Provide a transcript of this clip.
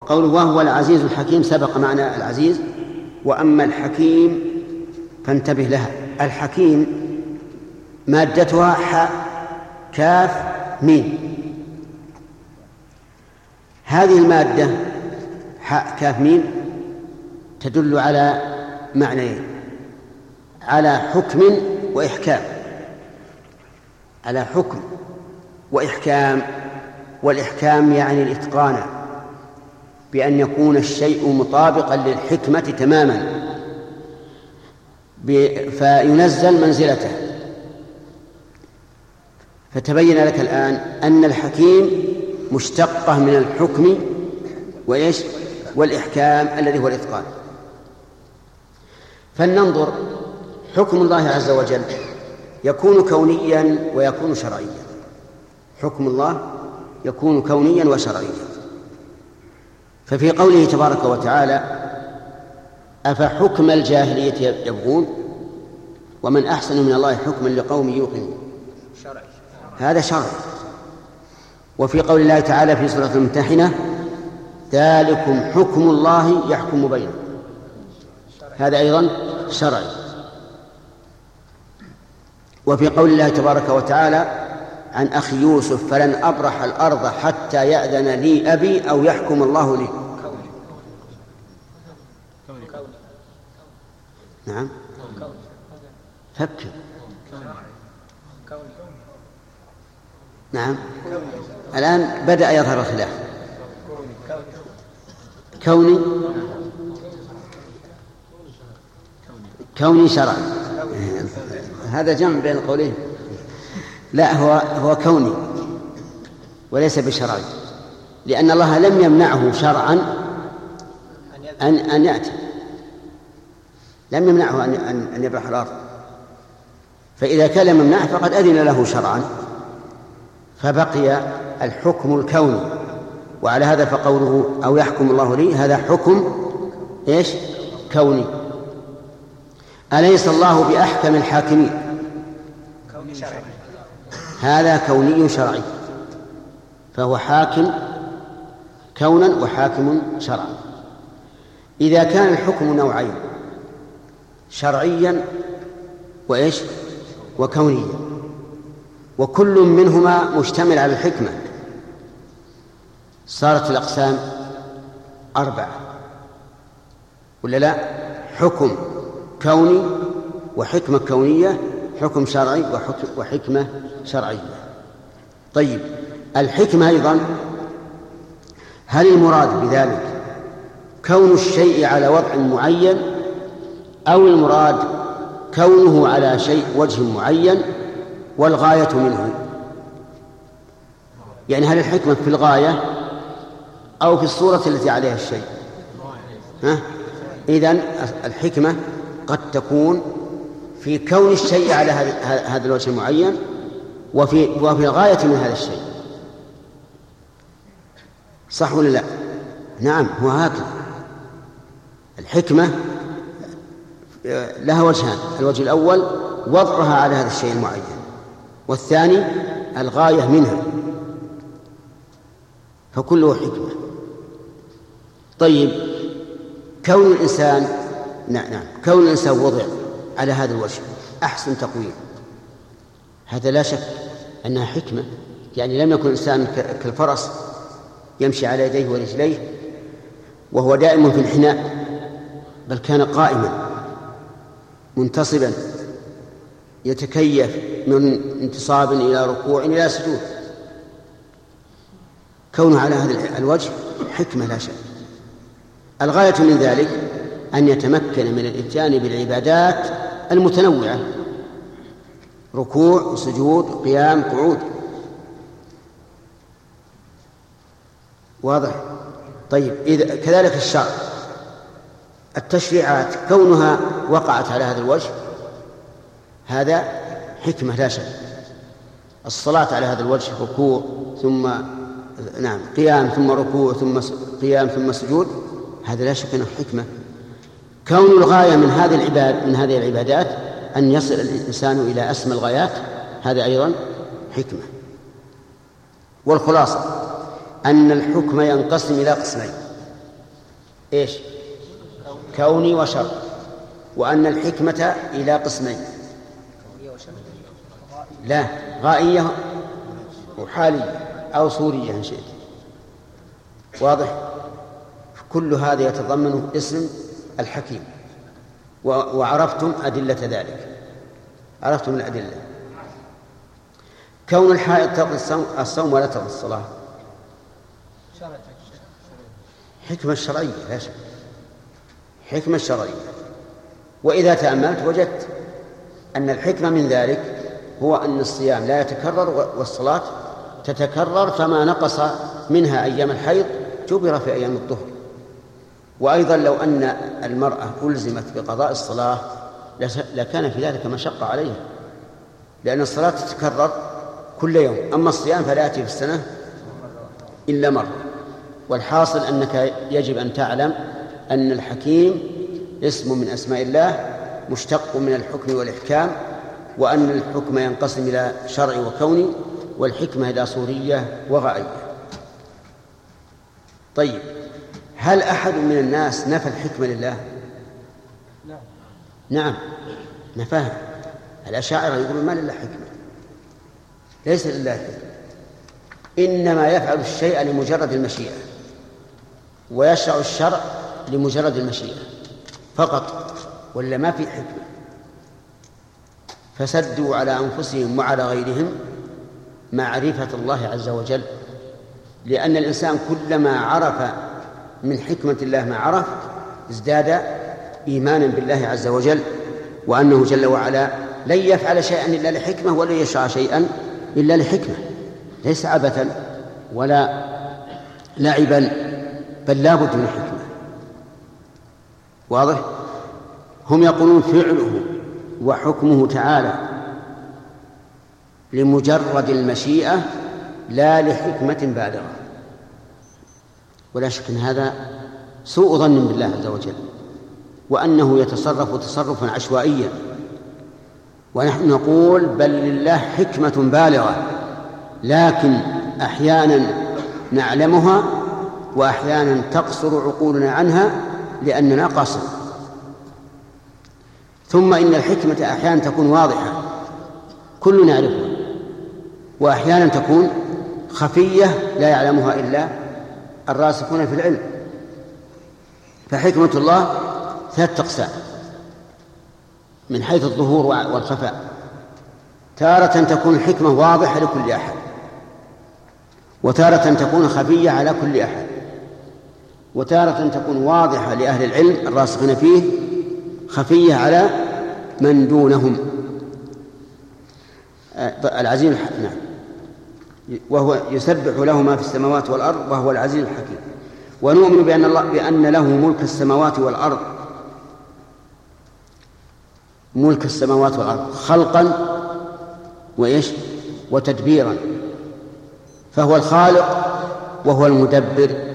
قوله وهو العزيز الحكيم سبق معنى العزيز. وأما الحكيم فانتبه لها. الحكيم مادتها حاء كاف ميم. هذه المادة حاء كاف ميم تدل على معنيين: على حكم وإحكام. على حكم وإحكام. والإحكام يعني الإتقان، بأن يكون الشيء مطابقا للحكمة تماما فينزل منزلته. فتبين لك الآن أن الحكيم مشتقة من الحكم وإيش؟ والإحكام الذي هو الإتقان. فلننظر. حكم الله عز وجل يكون كونيا ويكون شرعيا. حكم الله يكون كونيا وشرعيا. ففي قوله تبارك وتعالى أفحكم الجاهلية يبغون ومن أحسن من الله حكما لقوم يوقنون، هذا شرع. وفي قول الله تعالى في سورة الممتحنة ذلكم حكم الله يحكم بينكم، هذا أيضا شرعي. وفي قول الله تبارك وتعالى عن أخي يوسف فلن أبرح الأرض حتى يأذن لي أبي أو يحكم الله لي. نعم فكر. نعم الآن بدأ يظهر الخلاف. كوني شرعي، هذا جمع بين القولين. لا، هو كوني وليس بشرعي، لأن الله لم يمنعه شرعا أن يأتي، لم يمنعه أن يبرح الأرض. فإذا كان لم يمنعه فقد أذن له شرعا، فبقي الحكم الكوني. وعلى هذا فقوله أو يحكم الله لي هذا حكم إيش؟ كوني. أليس الله بأحكم الحاكمين؟ هذا كوني شرعي، فهو حاكم كونا وحاكم شرعا. إذا كان الحكم نوعين شرعيا وإيش؟ وكونيا، وكل منهما مشتمل على الحكمة، صارت الأقسام 4 ولا لا؟ حكم كوني وحكمة كونية، حكم شرعي وحكمة شرعية. طيب الحكمة أيضا، هل المراد بذلك كون الشيء على وضع معين أو المراد كونه على شيء وجه معين والغاية منه؟ يعني هل الحكمة في الغاية أو في الصورة التي عليها الشيء؟ إذن الحكمة قد تكون في كون الشيء على هذا الوجه المعين وفي الغاية من هذا الشيء. صح ولا لا؟ نعم، هو هكذا. الحكمة لها وجهان: الوجه الأول وضعها على هذا الشيء المعين، والثاني الغاية منها، فكله حكمة. طيب كون الإنسان كون الإنسان وضع على هذا الوجه أحسن تقويم، هذا لا شك أنها حكمة. يعني لم يكن الإنسان كالفرس يمشي على يديه ورجليه وهو دائم في الحناء، بل كان قائما منتصبا يتكيف من انتصاب إلى ركوع إلى سجود. كونه على هذا الوجه حكمة لا شك. الغاية من ذلك أن يتمكن من الإتيان بالعبادات المتنوعة: ركوع، سجود، قيام، قعود. واضح؟ طيب إذا كذلك الشرع، التشريعات كونها وقعت على هذا الوجه هذا حكمة لا شك. الصلاة على هذا الوجه ركوع ثم قيام ثم ركوع ثم قيام ثم سجود، هذا لا شك أنه حكمة. كون الغاية من هذه العبادات أن يصل الإنسان إلى أسمى الغايات، هذا أيضا حكمة. والخلاصة أن الحكم ينقسم إلى قسمين: إيش؟ كوني وشرعي، وأن الحكمة إلى قسمين، لا غائية وحالية أو صورية إن شئت. واضح؟ كل هذا يتضمن اسم الحكيم. وعرفتم أدلة ذلك، عرفتم الأدلة. كون الحائض تقضي الصوم ولا تقضي الصلاة حكمة شرعية لا شك، حكمة شرعية. وإذا تأملت وجدت أن الحكمة من ذلك هو أن الصيام لا يتكرر والصلاة تتكرر، فما نقص منها أيام الحيض جبر في أيام الظهر. وأيضا لو أن المرأة ألزمت بقضاء الصلاة لكان في ذلك مشقة عليها، لأن الصلاة تتكرر كل يوم، أما الصيام فلا يأتي في السنة إلا مرة. والحاصل أنك يجب أن تعلم أن الحكيم اسم من أسماء الله مشتق من الحكم والإحكام، وأن الحكم ينقسم إلى شرعي وكوني، والحكمة إلى صورية وغائية. طيب، هل أحد من الناس نفى الحكمة لله؟ نعم نفاها. الأشاعرة يقولون ما لله حكمة، ليس لله حكمة، إنما يفعل الشيء لمجرد المشيئة، ويشرع الشرع لمجرد المشيئة فقط، ولا ما في حكمة. فسدوا على أنفسهم وعلى غيرهم معرفة الله عز وجل، لأن الإنسان كلما عرف من حكمة الله ما عرف ازداد إيمانا بالله عز وجل، وأنه جل وعلا لن يفعل شيئا إلا لحكمة، ولن يشرع شيئا إلا لحكمة، ليس عبثا ولا لعبا، بل لا بد من حكمة. واضح؟ هم يقولون فعله وحكمه تعالى لمجرد المشيئة لا لحكمة بالغة، ولا شك أن هذا سوء ظن بالله عز وجل، وأنه يتصرف تصرفا عشوائيا. ونحن نقول بل لله حكمة بالغة، لكن أحيانا نعلمها وأحيانا تقصر عقولنا عنها لأننا قاصر. ثم إن الحكمة أحيانا تكون واضحة كلنا نعرفها، وأحيانا تكون خفية لا يعلمها إلا الراسخون في العلم. فحكمة الله 3 أقسام من حيث الظهور والخفاء. تارة تكون الحكمة واضحة لكل أحد، وتارة تكون خفية على كل أحد، وتارة تكون واضحة لأهل العلم الراسخين فيه، خفية على من دونهم. العزيز نعم، وهو يسبح له ما في السماوات والأرض وهو العزيز الحكيم. ونؤمن بأن له ملك السماوات والأرض، ملك السماوات والأرض خلقا وتدبيرا، فهو الخالق وهو المدبر